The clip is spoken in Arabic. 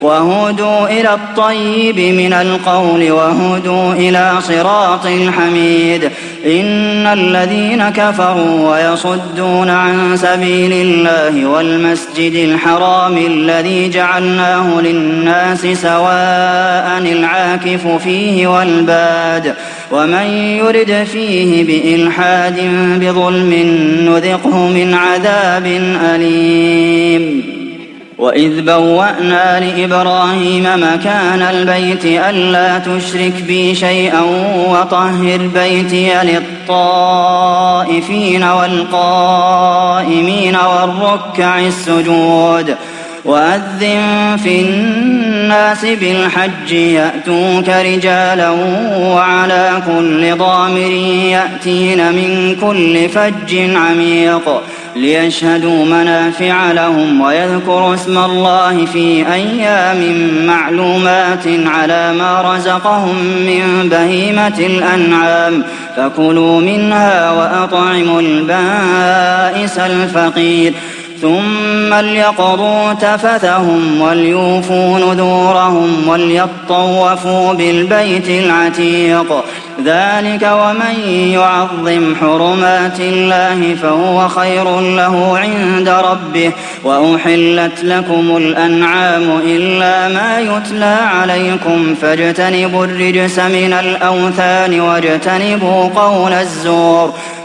وهدوا إلى الطيب من القول وهدوا إلى صراط الحميد إن الذين كفروا ويصدون عن سبيل الله والمسجد الحرام الذي جعلناه للناس سواء العاكف فيه والباد ومن يرد فيه بإلحاد بظلم نذقه من عذاب أليم وإذ بوأنا لإبراهيم مكان البيت ألا تشرك بي شيئا وطهر بيتي للطائفين والقائمين والركع السجود وأذن في الناس بالحج يأتوك رجالا وعلى كل ضامر يأتين من كل فج عميق ليشهدوا منافع لهم ويذكروا اسم الله في أيام معلومات على ما رزقهم من بهيمة الأنعام فكلوا منها وأطعموا البائس الفقير ثم ليقضوا تفثهم وليوفوا نذورهم وليطوفوا بالبيت العتيق ذلك ومن يعظم حرمات الله فهو خير له عند ربه وأحلت لكم الأنعام إلا ما يتلى عليكم فاجتنبوا الرجس من الأوثان واجتنبوا قول الزور